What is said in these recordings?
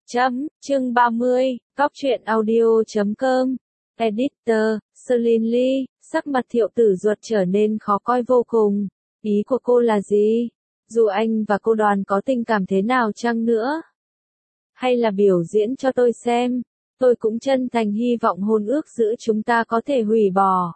Chương 30, Góc truyện audio.com. Editor, Celine Lee, sắc mặt Thiệu Tử Duật trở nên khó coi vô cùng. Ý của cô là gì? Dù anh và cô Đoàn có tình cảm thế nào chăng nữa? Hay là biểu diễn cho tôi xem? Tôi cũng chân thành hy vọng hôn ước giữa chúng ta có thể hủy bỏ.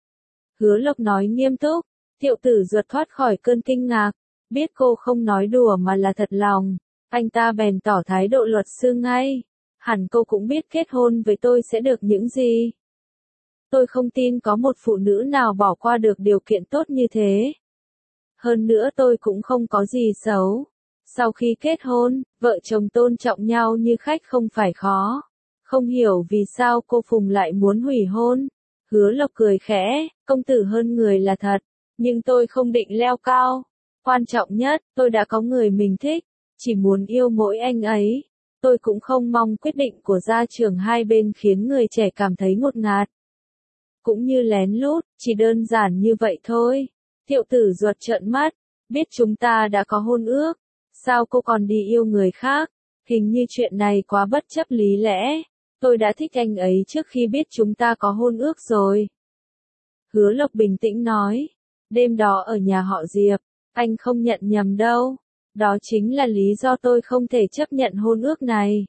Hứa Lộc nói nghiêm túc. Thiệu Tử Duật thoát khỏi cơn kinh ngạc. Biết cô không nói đùa mà là thật lòng. Anh ta bèn tỏ thái độ luật sư ngay. Hẳn cô cũng biết kết hôn với tôi sẽ được những gì. Tôi không tin có một phụ nữ nào bỏ qua được điều kiện tốt như thế. Hơn nữa tôi cũng không có gì xấu. Sau khi kết hôn, vợ chồng tôn trọng nhau như khách không phải khó. Không hiểu vì sao cô Phùng lại muốn hủy hôn. Hứa Lộc cười khẽ, công tử hơn người là thật. Nhưng tôi không định leo cao. Quan trọng nhất, tôi đã có người mình thích. Chỉ muốn yêu mỗi anh ấy. Tôi cũng không mong quyết định của gia trưởng hai bên khiến người trẻ cảm thấy ngột ngạt. Cũng như lén lút, chỉ đơn giản như vậy thôi. Thiệu Tử Duật trợn mắt, biết chúng ta đã có hôn ước. Sao cô còn đi yêu người khác? Hình như chuyện này quá bất chấp lý lẽ. Tôi đã thích anh ấy trước khi biết chúng ta có hôn ước rồi. Hứa Lộc bình tĩnh nói. Đêm đó ở nhà họ Diệp, anh không nhận nhầm đâu. Đó chính là lý do tôi không thể chấp nhận hôn ước này.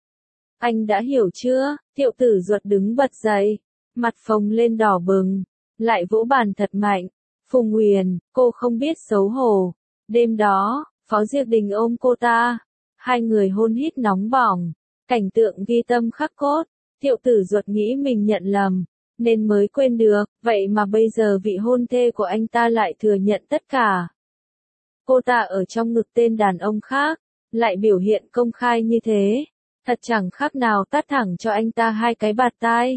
Anh đã hiểu chưa? Thiệu Tử Duật đứng bật dậy, mặt phồng lên đỏ bừng, lại vỗ bàn thật mạnh. Phùng Huyền, cô không biết xấu hổ. Đêm đó, Phó Diệp Đình ôm cô ta. Hai người hôn hít nóng bỏng. Cảnh tượng ghi tâm khắc cốt. Thiệu Tử Duật nghĩ mình nhận lầm, nên mới quên được. Vậy mà bây giờ vị hôn thê của anh ta lại thừa nhận tất cả. Cô ta ở trong ngực tên đàn ông khác, lại biểu hiện công khai như thế. Thật chẳng khác nào tát thẳng cho anh ta hai cái bạt tai.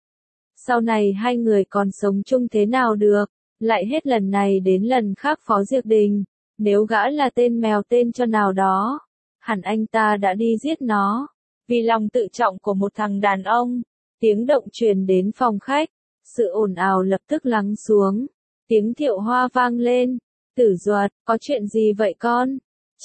Sau này hai người còn sống chung thế nào được, lại hết lần này đến lần khác Phó Diệp Đình. Nếu gã là tên mèo tên cho nào đó, hẳn anh ta đã đi giết nó. Vì lòng tự trọng của một thằng đàn ông, tiếng động truyền đến phòng khách. Sự ồn ào lập tức lắng xuống. Tiếng Thiệu Hoa vang lên. Tử Duật, có chuyện gì vậy con?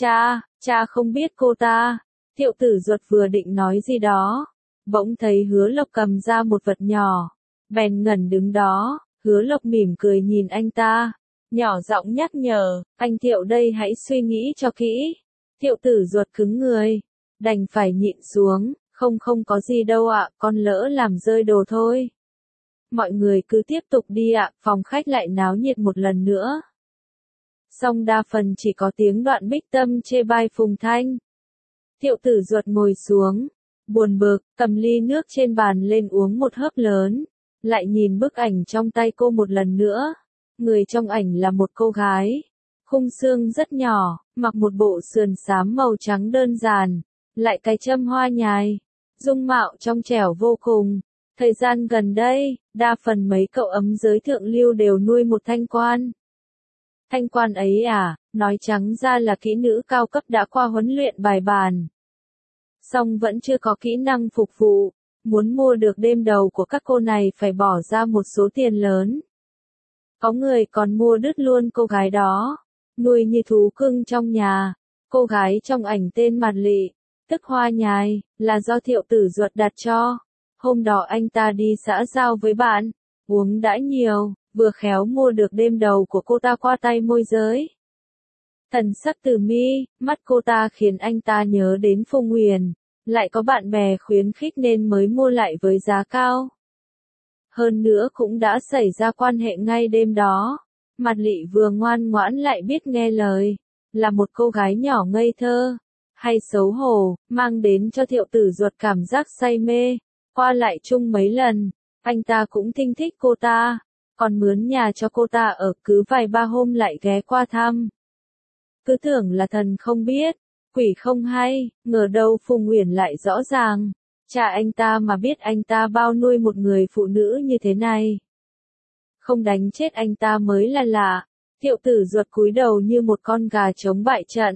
Cha không biết cô ta. Thiệu Tử Duật vừa định nói gì đó. Bỗng thấy Hứa Lộc cầm ra một vật nhỏ. Bèn ngẩn đứng đó, Hứa Lộc mỉm cười nhìn anh ta. Nhỏ giọng nhắc nhở, anh Thiệu đây hãy suy nghĩ cho kỹ. Thiệu Tử Duật cứng người. Đành phải nhịn xuống, không có gì đâu ạ, con lỡ làm rơi đồ thôi. Mọi người cứ tiếp tục đi ạ, phòng khách lại náo nhiệt một lần nữa. Song đa phần chỉ có tiếng Đoạn Bích Tâm chê bai Phùng Thanh. Thiệu Tử Duật ngồi xuống, buồn bực, cầm ly nước trên bàn lên uống một hớp lớn, lại nhìn bức ảnh trong tay cô một lần nữa. Người trong ảnh là một cô gái, khung xương rất nhỏ, mặc một bộ sườn xám màu trắng đơn giản, lại cái châm hoa nhài, dung mạo trong trẻo vô cùng. Thời gian gần đây, đa phần mấy cậu ấm giới thượng lưu đều nuôi một thanh quan. Thanh quan ấy à, nói trắng ra là kỹ nữ cao cấp đã qua huấn luyện bài bản. Song vẫn chưa có kỹ năng phục vụ, muốn mua được đêm đầu của các cô này phải bỏ ra một số tiền lớn. Có người còn mua đứt luôn cô gái đó, nuôi như thú cưng trong nhà. Cô gái trong ảnh tên Mạt Lị, tức Hoa Nhài, là do Thiệu Tử Duật đặt cho. Hôm đó anh ta đi xã giao với bạn, uống đã nhiều, vừa khéo mua được đêm đầu của cô ta qua tay môi giới. Thần sắc từ mi, mắt cô ta khiến anh ta nhớ đến Phùng Huyền, lại có bạn bè khuyến khích nên mới mua lại với giá cao. Hơn nữa cũng đã xảy ra quan hệ ngay đêm đó. Mạt Lị vừa ngoan ngoãn lại biết nghe lời, là một cô gái nhỏ ngây thơ, hay xấu hổ, mang đến cho Thiệu Tử Duật cảm giác say mê. Qua lại chung mấy lần, anh ta cũng thinh thích cô ta, còn mướn nhà cho cô ta ở, cứ vài ba hôm lại ghé qua thăm. Cứ tưởng là thần không biết, quỷ không hay, ngờ đâu Phùng Huyền lại rõ ràng. Cha anh ta mà biết anh ta bao nuôi một người phụ nữ như thế này, không đánh chết anh ta mới là lạ. Thiệu Tử Duật cúi đầu như một con gà trống bại trận.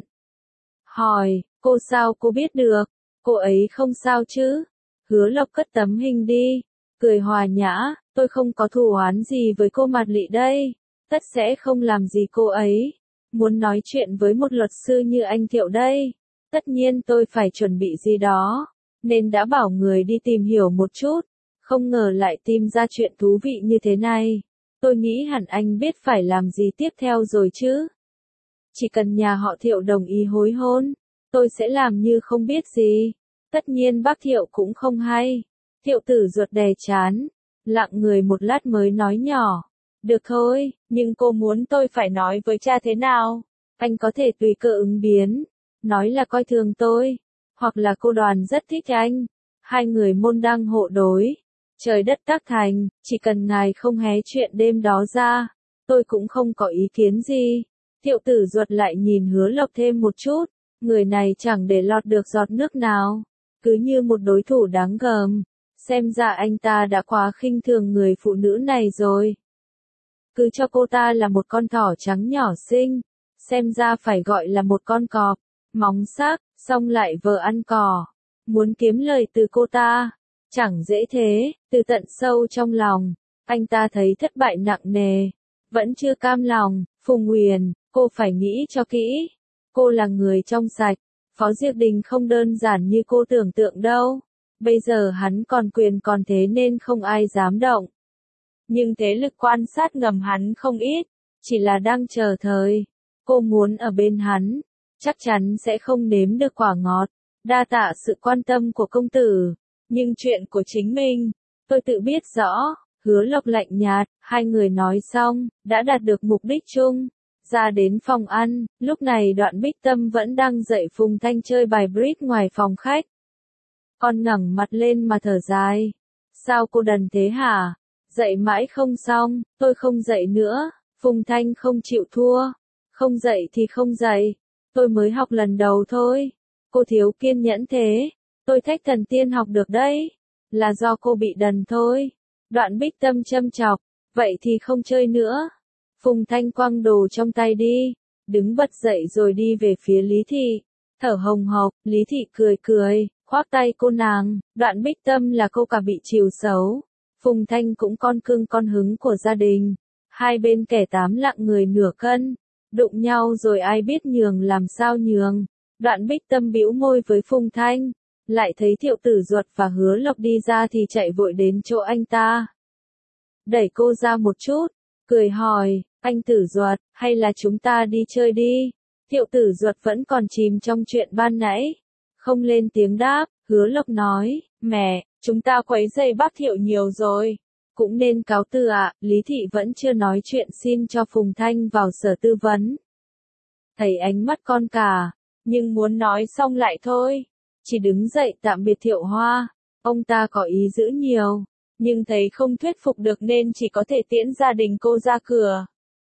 Hỏi, cô sao cô biết được? Cô ấy không sao chứ? Hứa Lộc cất tấm hình đi, cười hòa nhã, tôi không có thù oán gì với cô Mạt Lị đây, tất sẽ không làm gì cô ấy. Muốn nói chuyện với một luật sư như anh Thiệu đây, Tất nhiên tôi phải chuẩn bị gì đó, nên đã bảo người đi tìm hiểu một chút, không ngờ lại tìm ra chuyện thú vị như thế này. Tôi nghĩ hẳn anh biết phải làm gì tiếp theo rồi chứ. Chỉ cần nhà họ Thiệu đồng ý hối hôn, tôi sẽ làm như không biết gì. Tất nhiên bác Thiệu cũng không hay. Thiệu tử ruột đè chán, lặng người một lát mới nói nhỏ. Được thôi, nhưng cô muốn tôi phải nói với cha thế nào? Anh có thể tùy cơ ứng biến, nói là coi thường tôi, hoặc là cô Đoàn rất thích anh. Hai người môn đăng hộ đối. Trời đất tác thành, chỉ cần ngài không hé chuyện đêm đó ra, tôi cũng không có ý kiến gì. Thiệu tử ruột lại nhìn Hứa Lộc thêm một chút, người này chẳng để lọt được giọt nước nào, cứ như một đối thủ đáng gờm. Xem ra anh ta đã quá khinh thường người phụ nữ này rồi. Cứ cho cô ta là một con thỏ trắng nhỏ xinh, xem ra phải gọi là một con cọp, móng sắc, xong lại vờ ăn cỏ. Muốn kiếm lời từ cô ta, chẳng dễ thế. Từ tận sâu trong lòng, anh ta thấy thất bại nặng nề, vẫn chưa cam lòng. Phùng Huyền, cô phải nghĩ cho kỹ. Cô là người trong sạch, Phó Diệp Đình không đơn giản như cô tưởng tượng đâu. Bây giờ hắn còn quyền còn thế nên không ai dám động. Nhưng thế lực quan sát ngầm hắn không ít, chỉ là đang chờ thời. Cô muốn ở bên hắn, chắc chắn sẽ không nếm được quả ngọt. Đa tạ sự quan tâm của công tử, nhưng chuyện của chính mình, tôi tự biết rõ. Hứa Lộc lạnh nhạt, hai người nói xong, đã đạt được mục đích chung. Ra đến phòng ăn, lúc này Đoạn Bích Tâm vẫn đang dạy Phùng Thanh chơi bài bridge ngoài phòng khách. Con ngẩng mặt lên mà thở dài. Sao cô đần thế hả? Dạy mãi không xong, tôi không dạy nữa. Phùng Thanh không chịu thua. Không dạy thì không dạy. Tôi mới học lần đầu thôi. Cô thiếu kiên nhẫn thế. Tôi thách thần tiên học được đấy. Là do cô bị đần thôi. Đoạn Bích Tâm châm chọc. Vậy thì không chơi nữa. Phùng Thanh quăng đồ trong tay đi. Đứng bật dậy rồi đi về phía Lý Thị. Thở hồng hộc, Lý Thị cười cười, khoác tay cô nàng. Đoạn Bích Tâm là cô cả bị chiều xấu. Phùng Thanh cũng con cưng con hứng của gia đình. Hai bên kẻ tám lạng người nửa cân. Đụng nhau rồi ai biết nhường làm sao nhường. Đoạn Bích Tâm bĩu môi với Phùng Thanh. Lại thấy Thiệu tử ruột và Hứa Lộc đi ra thì chạy vội đến chỗ anh ta. Đẩy cô ra một chút, cười hỏi, anh tử ruột, hay là chúng ta đi chơi đi? Thiệu tử ruột vẫn còn chìm trong chuyện ban nãy. Không lên tiếng đáp, Hứa Lộc nói, mẹ, chúng ta quấy rầy bác Thiệu nhiều rồi. Cũng nên cáo từ ạ. Lý Thị vẫn chưa nói chuyện xin cho Phùng Thanh vào sở tư vấn. Thấy ánh mắt con cả, nhưng muốn nói xong lại thôi. Chỉ đứng dậy tạm biệt Thiệu Hoa. Ông ta có ý giữ nhiều, nhưng thấy không thuyết phục được nên chỉ có thể tiễn gia đình cô ra cửa.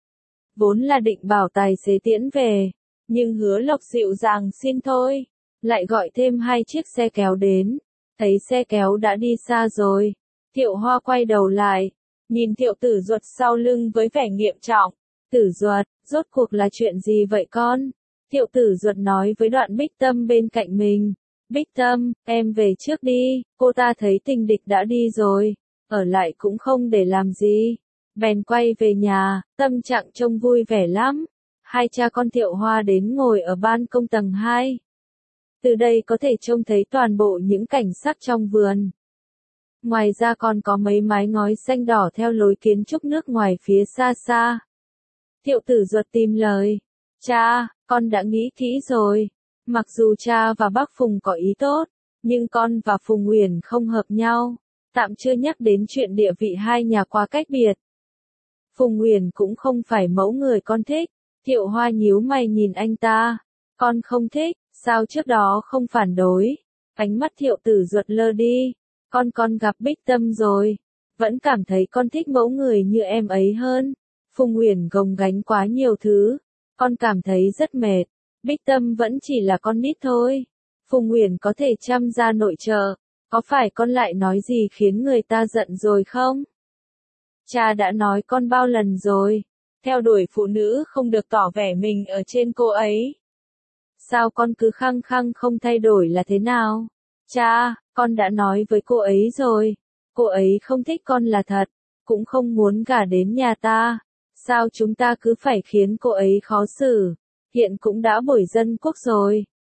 Vốn là định bảo tài xế tiễn về, nhưng Hứa Lộc dịu dàng xin thôi. Lại gọi thêm 2 chiếc xe kéo đến. Thấy xe kéo đã đi xa rồi. Thiệu Hoa quay đầu lại, nhìn Thiệu tử ruột sau lưng với vẻ nghiêm trọng. Tử ruột, rốt cuộc là chuyện gì vậy con? Thiệu tử ruột nói với Đoạn Bích Tâm bên cạnh mình. Bích Tâm, em về trước đi. Cô ta thấy tình địch đã đi rồi, ở lại cũng không để làm gì. Bèn quay về nhà, tâm trạng trông vui vẻ lắm. Hai cha con Thiệu Hoa đến ngồi ở ban công tầng 2. Từ đây có thể trông thấy toàn bộ những cảnh sắc trong vườn. Ngoài ra còn có mấy mái ngói xanh đỏ theo lối kiến trúc nước ngoài phía xa xa. Thiệu tử ruột tìm lời. Cha, con đã nghĩ kỹ rồi. Mặc dù cha và bác Phùng có ý tốt, nhưng con và Phùng Uyển không hợp nhau. Tạm chưa nhắc đến chuyện địa vị hai nhà quá cách biệt. Phùng Uyển cũng không phải mẫu người con thích. Thiệu Hoa nhíu mày nhìn anh ta. Con không thích, sao trước đó không phản đối? Ánh mắt Thiệu tử ruột lơ đi. Con gặp Bích Tâm rồi. Vẫn cảm thấy con thích mẫu người như em ấy hơn. Phùng Uyển gồng gánh quá nhiều thứ. Con cảm thấy rất mệt. Bích Tâm vẫn chỉ là con nít thôi. Phùng Uyển có thể chăm ra nội trợ. Có phải con lại nói gì khiến người ta giận rồi không? Cha đã nói con bao lần rồi. Theo đuổi phụ nữ không được tỏ vẻ mình ở trên cô ấy. Sao con cứ khăng khăng không thay đổi là thế nào? Cha, con đã nói với cô ấy rồi. Cô ấy không thích con là thật. Cũng không muốn gả đến nhà ta. Sao chúng ta cứ phải khiến cô ấy khó xử? Hiện cũng đã bổi dân quốc rồi.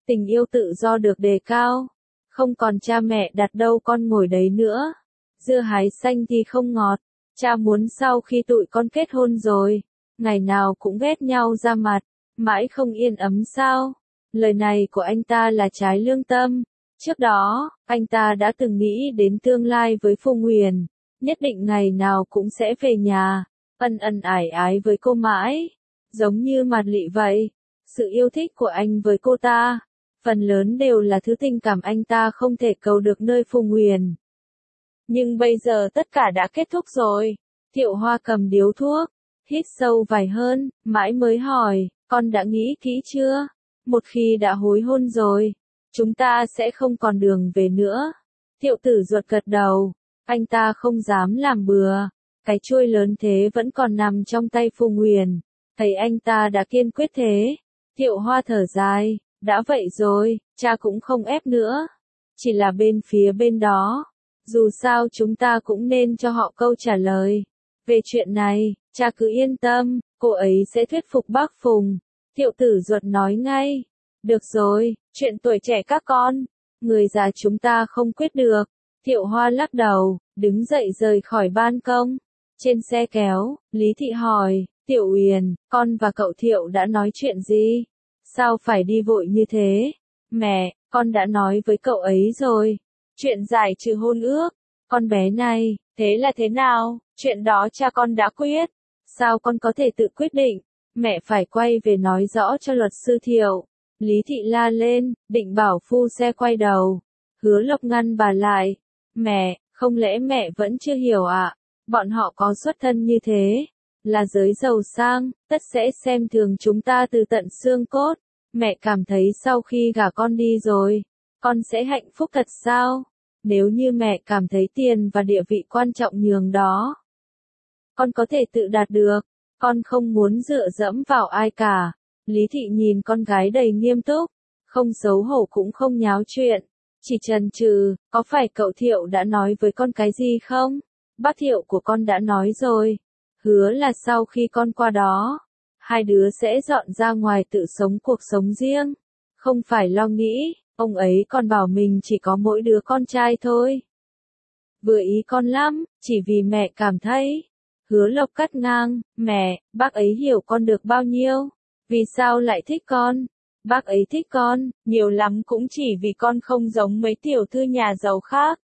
Tình yêu tự do được đề cao. Không còn cha mẹ đặt đâu con ngồi đấy nữa. Dưa hái xanh thì không ngọt. Cha muốn sau khi tụi con kết hôn rồi, ngày nào cũng ghét nhau ra mặt, mãi không yên ấm sao? Lời này của anh ta là trái lương tâm. Trước đó, anh ta đã từng nghĩ đến tương lai với Phùng Huyền, nhất định ngày nào cũng sẽ về nhà, ân ân ải ái với cô mãi, giống như Mạt Lị vậy. Sự yêu thích của anh với cô ta, phần lớn đều là thứ tình cảm anh ta không thể cầu được nơi Phùng Huyền. Nhưng bây giờ tất cả đã kết thúc rồi. Thiệu Hoa cầm điếu thuốc, hít sâu vài hơn, mãi mới hỏi, con đã nghĩ kỹ chưa? Một khi đã hối hôn rồi, chúng ta sẽ không còn đường về nữa. Thiệu Tử Duật gật đầu, anh ta không dám làm bừa. Cái chuôi lớn thế vẫn còn nằm trong tay Phùng Huyền. Thấy anh ta đã kiên quyết thế, Thiệu Hoa thở dài, đã vậy rồi, cha cũng không ép nữa. Chỉ là bên phía bên đó, dù sao chúng ta cũng nên cho họ câu trả lời. Về chuyện này, cha cứ yên tâm, cô ấy sẽ thuyết phục bác Phùng. Thiệu Tử Duật nói ngay. Được rồi, chuyện tuổi trẻ các con, người già chúng ta không quyết được. Thiệu Hoa lắc đầu, đứng dậy rời khỏi ban công. Trên xe kéo, Lý Thị hỏi, Tiểu Uyển, con và cậu Thiệu đã nói chuyện gì? Sao phải đi vội như thế? Mẹ, con đã nói với cậu ấy rồi. Chuyện giải trừ hôn ước. Con bé này, thế là thế nào? Chuyện đó cha con đã quyết. Sao con có thể tự quyết định? Mẹ phải quay về nói rõ cho luật sư Thiệu. Lý Thị la lên, định bảo phu xe quay đầu. Hứa Lộc ngăn bà lại. Mẹ, không lẽ mẹ vẫn chưa hiểu ạ? Bọn họ có xuất thân như thế, là giới giàu sang, tất sẽ xem thường chúng ta từ tận xương cốt. Mẹ cảm thấy sau khi gả con đi rồi, con sẽ hạnh phúc thật sao? Nếu như mẹ cảm thấy tiền và địa vị quan trọng nhường đó, con có thể tự đạt được, con không muốn dựa dẫm vào ai cả. Lý Thị nhìn con gái đầy nghiêm túc, không xấu hổ cũng không nháo chuyện, chỉ chần chừ, có phải cậu Thiệu đã nói với con cái gì không? Bác Thiệu của con đã nói rồi, hứa là sau khi con qua đó, hai đứa sẽ dọn ra ngoài tự sống cuộc sống riêng, không phải lo nghĩ, ông ấy còn bảo mình chỉ có mỗi đứa con trai thôi. Vừa ý con lắm, chỉ vì mẹ cảm thấy. Hứa Lộc cắt ngang, mẹ, bác ấy hiểu con được bao nhiêu? Vì sao lại thích con? Bác ấy thích con, nhiều lắm cũng chỉ vì con không giống mấy tiểu thư nhà giàu khác.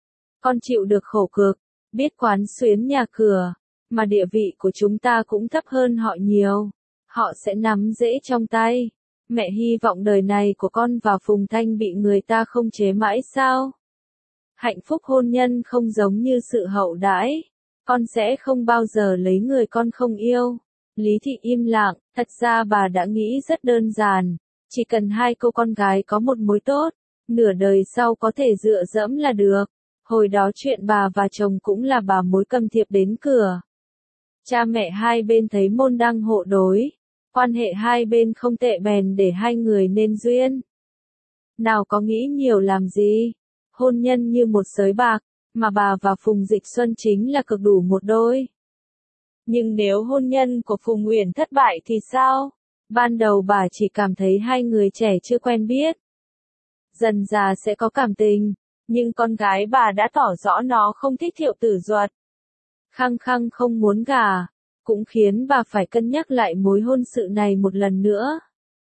Con chịu được khổ cực, biết quán xuyến nhà cửa, mà địa vị của chúng ta cũng thấp hơn họ nhiều. Họ sẽ nắm dễ trong tay. Mẹ hy vọng đời này của con và Phùng Thanh bị người ta không chế mãi sao? Hạnh phúc hôn nhân không giống như sự hậu đãi. Con sẽ không bao giờ lấy người con không yêu. Lý Thị im lặng, thật ra bà đã nghĩ rất đơn giản. Chỉ cần hai cô con gái có một mối tốt, nửa đời sau có thể dựa dẫm là được. Hồi đó chuyện bà và chồng cũng là bà mối cầm thiệp đến cửa. Cha mẹ hai bên thấy môn đăng hộ đối. Quan hệ hai bên không tệ bèn để hai người nên duyên. Nào có nghĩ nhiều làm gì? Hôn nhân như một sới bạc, mà bà và Phùng Dịch Xuân chính là cực đủ một đôi. Nhưng nếu hôn nhân của Phùng Uyển thất bại thì sao? Ban đầu bà chỉ cảm thấy hai người trẻ chưa quen biết. Dần dà sẽ có cảm tình, nhưng con gái bà đã tỏ rõ nó không thích Thiệu Tử Duật. Khăng khăng không muốn gả, cũng khiến bà phải cân nhắc lại mối hôn sự này một lần nữa.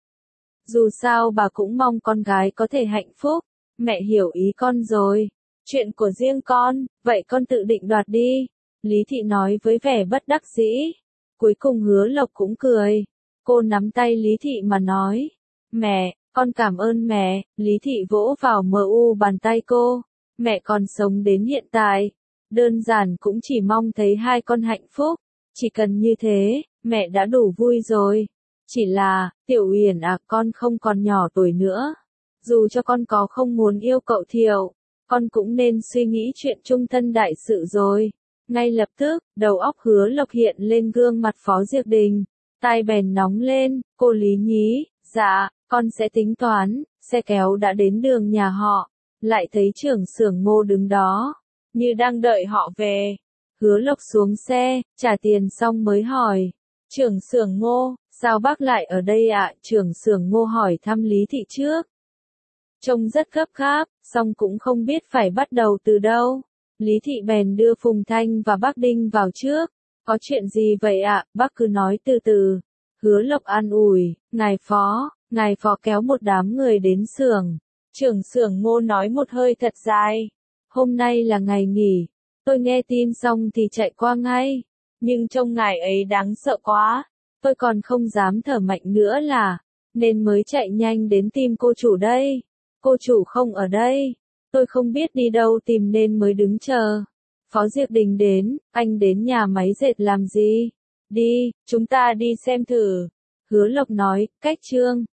Dù sao bà cũng mong con gái có thể hạnh phúc. Mẹ hiểu ý con rồi. Chuyện của riêng con, vậy con tự định đoạt đi. Lý Thị nói với vẻ bất đắc dĩ. Cuối cùng Hứa Lộc cũng cười. Cô nắm tay Lý Thị mà nói. Mẹ, con cảm ơn mẹ. Lý Thị vỗ vào bàn tay cô. Mẹ còn sống đến hiện tại. Đơn giản cũng chỉ mong thấy hai con hạnh phúc. Chỉ cần như thế, mẹ đã đủ vui rồi. Chỉ là, Tiểu Uyển à, con không còn nhỏ tuổi nữa. Dù cho con có không muốn yêu cậu Thiệu, con cũng nên suy nghĩ chuyện chung thân đại sự rồi. Ngay lập tức, đầu óc Hứa Lộc hiện lên gương mặt Phó Diệp Đình. Tai bèn nóng lên, cô Lý nhí, dạ, con sẽ tính toán. Xe kéo đã đến đường nhà họ, lại thấy trưởng xưởng Ngô đứng đó, như đang đợi họ về. Hứa Lộc xuống xe, trả tiền xong mới hỏi, trưởng xưởng Ngô, sao bác lại ở đây ạ? Trưởng xưởng Ngô hỏi thăm Lý Thị trước. Trông rất gấp gáp, song cũng không biết phải bắt đầu từ đâu. Lý Thị bèn đưa Phùng Thanh và bác Đinh vào trước. Có chuyện gì vậy ạ? Bác cứ nói từ từ. Hứa Lộc an ủi, ngài phó kéo một đám người đến xưởng. Trưởng xưởng Ngô nói một hơi thật dài. Hôm nay là ngày nghỉ. Tôi nghe tin xong thì chạy qua ngay. Nhưng trông ngài ấy đáng sợ quá. Tôi còn không dám thở mạnh nữa nên mới chạy nhanh đến tìm cô chủ đây. Cô chủ không ở đây. Tôi không biết đi đâu tìm nên mới đứng chờ. Phó Diệp Đình đến, anh đến nhà máy dệt làm gì? Đi, chúng ta đi xem thử. Hứa Lộc nói, cách Trương.